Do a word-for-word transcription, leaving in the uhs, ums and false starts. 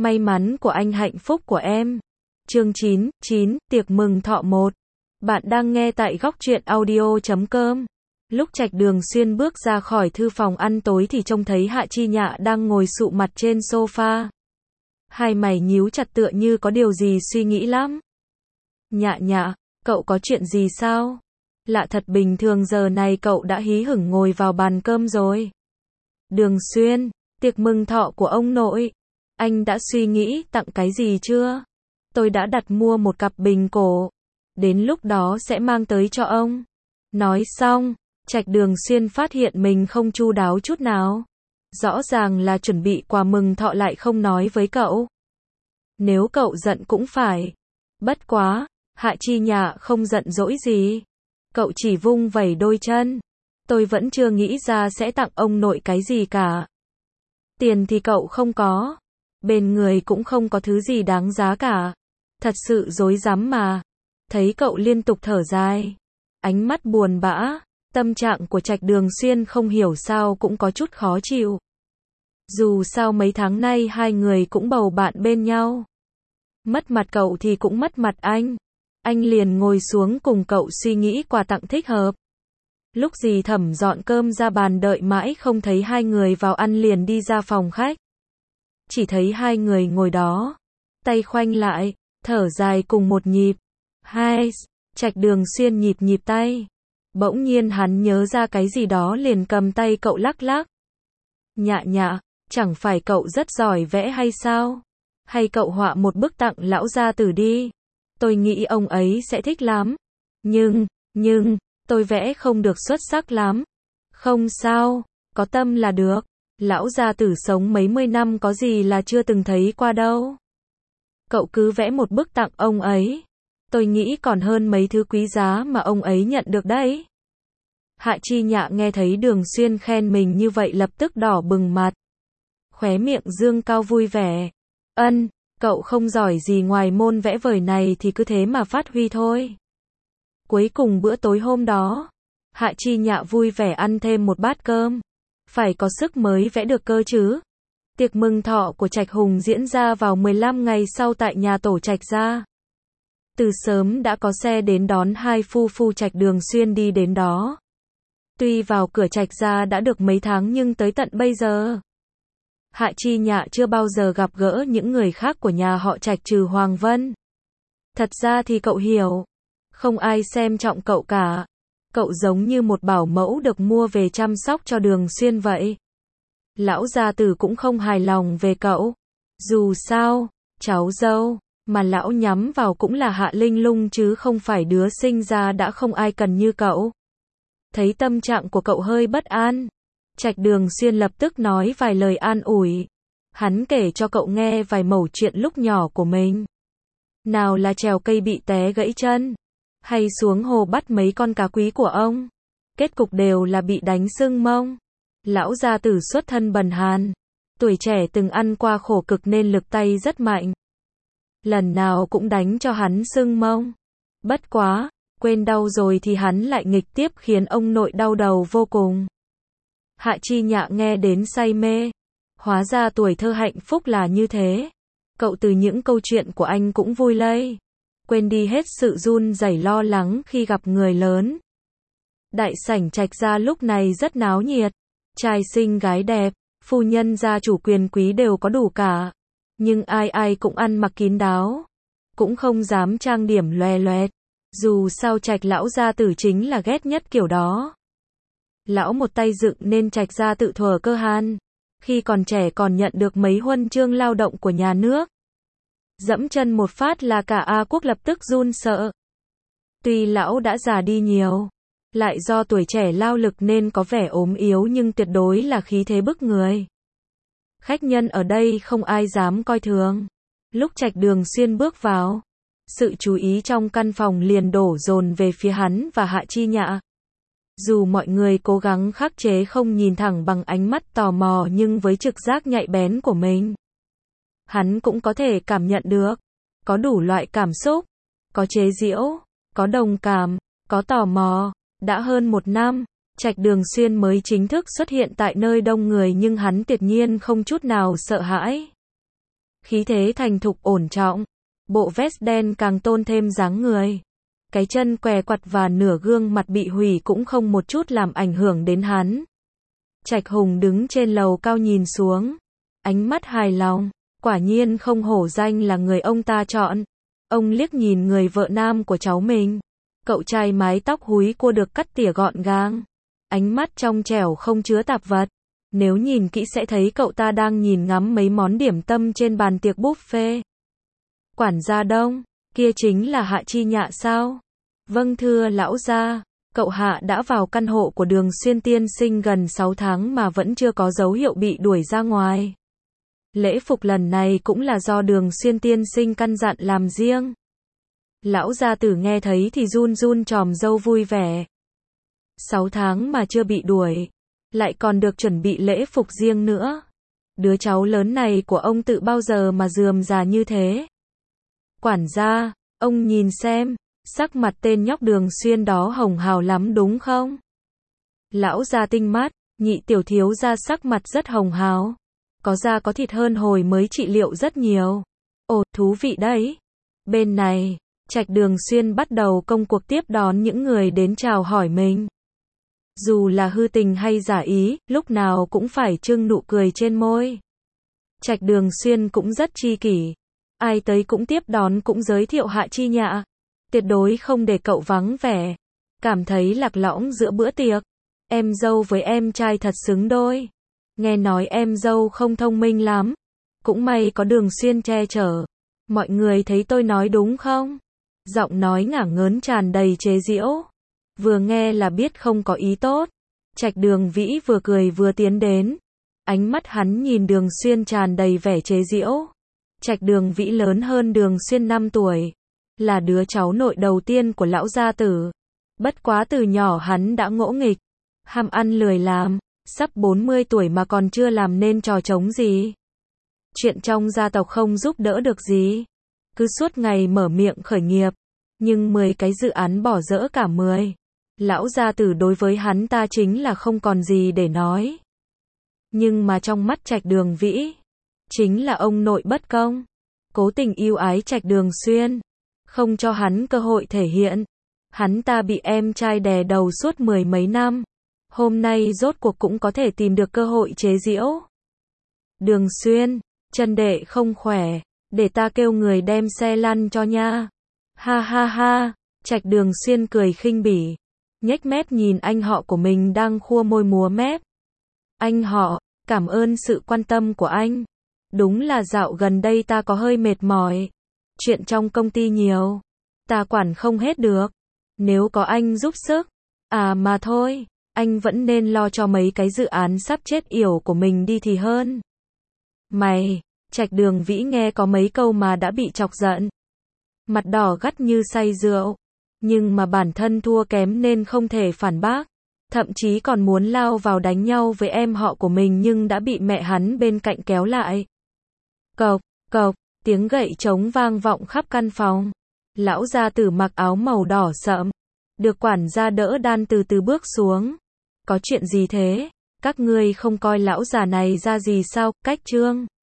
May mắn của anh hạnh phúc của em. Chương chín, chín, tiệc mừng thọ một. Bạn đang nghe tại góc truyện audio chấm com. Lúc Trạch Đường Xuyên bước ra khỏi thư phòng ăn tối thì trông thấy Hạ Chi Nhạ đang ngồi sụ mặt trên sofa. Hai mày nhíu chặt tựa như có điều gì suy nghĩ lắm. Nhạ nhạ, cậu có chuyện gì sao? Lạ thật, bình thường giờ này cậu đã hí hửng ngồi vào bàn cơm rồi. Đường Xuyên, tiệc mừng thọ của ông nội. Anh đã suy nghĩ tặng cái gì chưa? Tôi đã đặt mua một cặp bình cổ. Đến lúc đó sẽ mang tới cho ông. Nói xong, Trạch Đường Xuyên phát hiện mình không chu đáo chút nào. Rõ ràng là chuẩn bị quà mừng thọ lại không nói với cậu. Nếu cậu giận cũng phải. Bất quá, Hạ Chi Nhạ không giận dỗi gì. Cậu chỉ vung vẩy đôi chân. Tôi vẫn chưa nghĩ ra sẽ tặng ông nội cái gì cả. Tiền thì cậu không có. Bên người cũng không có thứ gì đáng giá cả. Thật sự rối rắm mà. Thấy cậu liên tục thở dài. Ánh mắt buồn bã. Tâm trạng của Trạch Đường Xuyên không hiểu sao cũng có chút khó chịu. Dù sao mấy tháng nay hai người cũng bầu bạn bên nhau. Mất mặt cậu thì cũng mất mặt anh. Anh liền ngồi xuống cùng cậu suy nghĩ quà tặng thích hợp. Lúc dì Thẩm dọn cơm ra bàn đợi mãi không thấy hai người vào ăn liền đi ra phòng khách. Chỉ thấy hai người ngồi đó, tay khoanh lại, thở dài cùng một nhịp. Hai, Trạch Đường Xuyên nhịp nhịp tay. Bỗng nhiên hắn nhớ ra cái gì đó liền cầm tay cậu lắc lắc. Nhạ nhạ, chẳng phải cậu rất giỏi vẽ hay sao? Hay cậu họa một bức tặng lão gia tử đi. Tôi nghĩ ông ấy sẽ thích lắm. Nhưng, nhưng, tôi vẽ không được xuất sắc lắm. Không sao, có tâm là được. Lão gia tử sống mấy mươi năm có gì là chưa từng thấy qua đâu. Cậu cứ vẽ một bức tặng ông ấy. Tôi nghĩ còn hơn mấy thứ quý giá mà ông ấy nhận được đấy. Hạ Chi Nhạ nghe thấy Đường Xuyên khen mình như vậy lập tức đỏ bừng mặt. Khóe miệng dương cao vui vẻ. Ân, cậu không giỏi gì ngoài môn vẽ vời này thì cứ thế mà phát huy thôi. Cuối cùng bữa tối hôm đó, Hạ Chi Nhạ vui vẻ ăn thêm một bát cơm. Phải có sức mới vẽ được cơ chứ. Tiệc mừng thọ của Trạch Hùng diễn ra vào mười lăm ngày sau tại nhà tổ Trạch gia. Từ sớm đã có xe đến đón hai phu phu Trạch Đường Xuyên đi đến đó. Tuy vào cửa Trạch gia đã được mấy tháng nhưng tới tận bây giờ, Hạ Chi Nhạ chưa bao giờ gặp gỡ những người khác của nhà họ Trạch trừ Hoàng Vân. Thật ra thì cậu hiểu, không ai xem trọng cậu cả. Cậu giống như một bảo mẫu được mua về chăm sóc cho Đường Xuyên vậy. Lão gia tử cũng không hài lòng về cậu. Dù sao, cháu dâu mà lão nhắm vào cũng là Hạ Linh Lung chứ không phải đứa sinh ra đã không ai cần như cậu. Thấy tâm trạng của cậu hơi bất an, Trạch Đường Xuyên lập tức nói vài lời an ủi. Hắn kể cho cậu nghe vài mẩu chuyện lúc nhỏ của mình. Nào là trèo cây bị té gãy chân, hay xuống hồ bắt mấy con cá quý của ông. Kết cục đều là bị đánh sưng mông. Lão gia tử xuất thân bần hàn. Tuổi trẻ từng ăn qua khổ cực nên lực tay rất mạnh. Lần nào cũng đánh cho hắn sưng mông. Bất quá, quên đau rồi thì hắn lại nghịch tiếp khiến ông nội đau đầu vô cùng. Hạ Chi Nhạ nghe đến say mê. Hóa ra tuổi thơ hạnh phúc là như thế. Cậu từ những câu chuyện của anh cũng vui lây. Quên đi hết sự run rẩy lo lắng khi gặp người lớn. Đại sảnh Trạch gia lúc này rất náo nhiệt. Trai xinh gái đẹp, phu nhân gia chủ quyền quý đều có đủ cả. Nhưng ai ai cũng ăn mặc kín đáo. Cũng không dám trang điểm loè loẹt. Dù sao Trạch lão gia tử chính là ghét nhất kiểu đó. Lão một tay dựng nên Trạch gia tự thuở cơ hàn. Khi còn trẻ còn nhận được mấy huân chương lao động của nhà nước. Dẫm chân một phát là cả A Quốc lập tức run sợ. Tuy lão đã già đi nhiều, lại do tuổi trẻ lao lực nên có vẻ ốm yếu nhưng tuyệt đối là khí thế bức người. Khách nhân ở đây không ai dám coi thường. Lúc Trạch Đường Xuyên bước vào, sự chú ý trong căn phòng liền đổ dồn về phía hắn và Hạ Chi Nhạ. Dù mọi người cố gắng khắc chế không nhìn thẳng bằng ánh mắt tò mò nhưng với trực giác nhạy bén của mình, hắn cũng có thể cảm nhận được. Có đủ loại cảm xúc. Có chế giễu, có đồng cảm, có tò mò. Đã hơn một năm, Trạch Đường Xuyên mới chính thức xuất hiện tại nơi đông người nhưng hắn tuyệt nhiên không chút nào sợ hãi. Khí thế thành thục ổn trọng. Bộ vest đen càng tôn thêm dáng người. Cái chân què quặt và nửa gương mặt bị hủy cũng không một chút làm ảnh hưởng đến hắn. Trạch Hùng đứng trên lầu cao nhìn xuống. Ánh mắt hài lòng. Quả nhiên không hổ danh là người ông ta chọn. Ông liếc nhìn người vợ nam của cháu mình. Cậu trai mái tóc húi cua được cắt tỉa gọn gàng. Ánh mắt trong trẻo không chứa tạp vật. Nếu nhìn kỹ sẽ thấy cậu ta đang nhìn ngắm mấy món điểm tâm trên bàn tiệc buffet. Quản gia Đông, kia chính là Hạ Chi Nhạ sao? Vâng thưa lão gia, cậu Hạ đã vào căn hộ của Đường Xuyên tiên sinh gần sáu tháng mà vẫn chưa có dấu hiệu bị đuổi ra ngoài. Lễ phục lần này cũng là do Đường Xuyên tiên sinh căn dặn làm riêng. Lão gia tử nghe thấy thì run run tròm râu vui vẻ. Sáu tháng mà chưa bị đuổi, lại còn được chuẩn bị lễ phục riêng nữa. Đứa cháu lớn này của ông tự bao giờ mà rườm rà như thế? Quản gia, ông nhìn xem, sắc mặt tên nhóc Đường Xuyên đó hồng hào lắm đúng không? Lão gia tinh mắt, nhị tiểu thiếu gia sắc mặt rất hồng hào. Có da có thịt hơn hồi mới trị liệu rất nhiều. Ồ, thú vị đấy. Bên này, Trạch Đường Xuyên bắt đầu công cuộc tiếp đón những người đến chào hỏi mình. Dù là hư tình hay giả ý, lúc nào cũng phải trưng nụ cười trên môi. Trạch Đường Xuyên cũng rất chi kỷ. Ai tới cũng tiếp đón cũng giới thiệu Hạ Chi Nhạ. Tuyệt đối không để cậu vắng vẻ. Cảm thấy lạc lõng giữa bữa tiệc. Em dâu với em trai thật xứng đôi. Nghe nói em dâu không thông minh lắm. Cũng may có Đường Xuyên che chở. Mọi người thấy tôi nói đúng không? Giọng nói ngả ngớn tràn đầy chế giễu. Vừa nghe là biết không có ý tốt. Trạch Đường Vĩ vừa cười vừa tiến đến. Ánh mắt hắn nhìn Đường Xuyên tràn đầy vẻ chế giễu. Trạch Đường Vĩ lớn hơn Đường Xuyên năm tuổi. Là đứa cháu nội đầu tiên của lão gia tử. Bất quá từ nhỏ hắn đã ngỗ nghịch. Ham ăn lười làm. Sắp bốn mươi tuổi mà còn chưa làm nên trò trống gì. Chuyện trong gia tộc không giúp đỡ được gì. Cứ suốt ngày mở miệng khởi nghiệp. Nhưng mười cái dự án bỏ dỡ cả mười. Lão gia tử đối với hắn ta chính là không còn gì để nói. Nhưng mà trong mắt Trạch Đường Vĩ, chính là ông nội bất công. Cố tình yêu ái Trạch Đường Xuyên. Không cho hắn cơ hội thể hiện. Hắn ta bị em trai đè đầu suốt mười mấy năm. Hôm nay rốt cuộc cũng có thể tìm được cơ hội chế giễu. Đường Xuyên, chân đệ không khỏe. Để ta kêu người đem xe lăn cho nha. Ha ha ha. Trạch Đường Xuyên cười khinh bỉ. Nhếch mép nhìn anh họ của mình đang khua môi múa mép. Anh họ, cảm ơn sự quan tâm của anh. Đúng là dạo gần đây ta có hơi mệt mỏi. Chuyện trong công ty nhiều. Ta quản không hết được. Nếu có anh giúp sức. À mà thôi, anh vẫn nên lo cho mấy cái dự án sắp chết yểu của mình đi thì hơn. Mày, Trạch Đường Vĩ nghe có mấy câu mà đã bị chọc giận. Mặt đỏ gắt như say rượu. Nhưng mà bản thân thua kém nên không thể phản bác. Thậm chí còn muốn lao vào đánh nhau với em họ của mình nhưng đã bị mẹ hắn bên cạnh kéo lại. Cộc, cộc, tiếng gậy trống vang vọng khắp căn phòng. Lão gia tử mặc áo màu đỏ sậm. Được quản gia đỡ đan từ từ bước xuống. Có chuyện gì thế? Các ngươi không coi lão già này ra gì sao? Cách trương.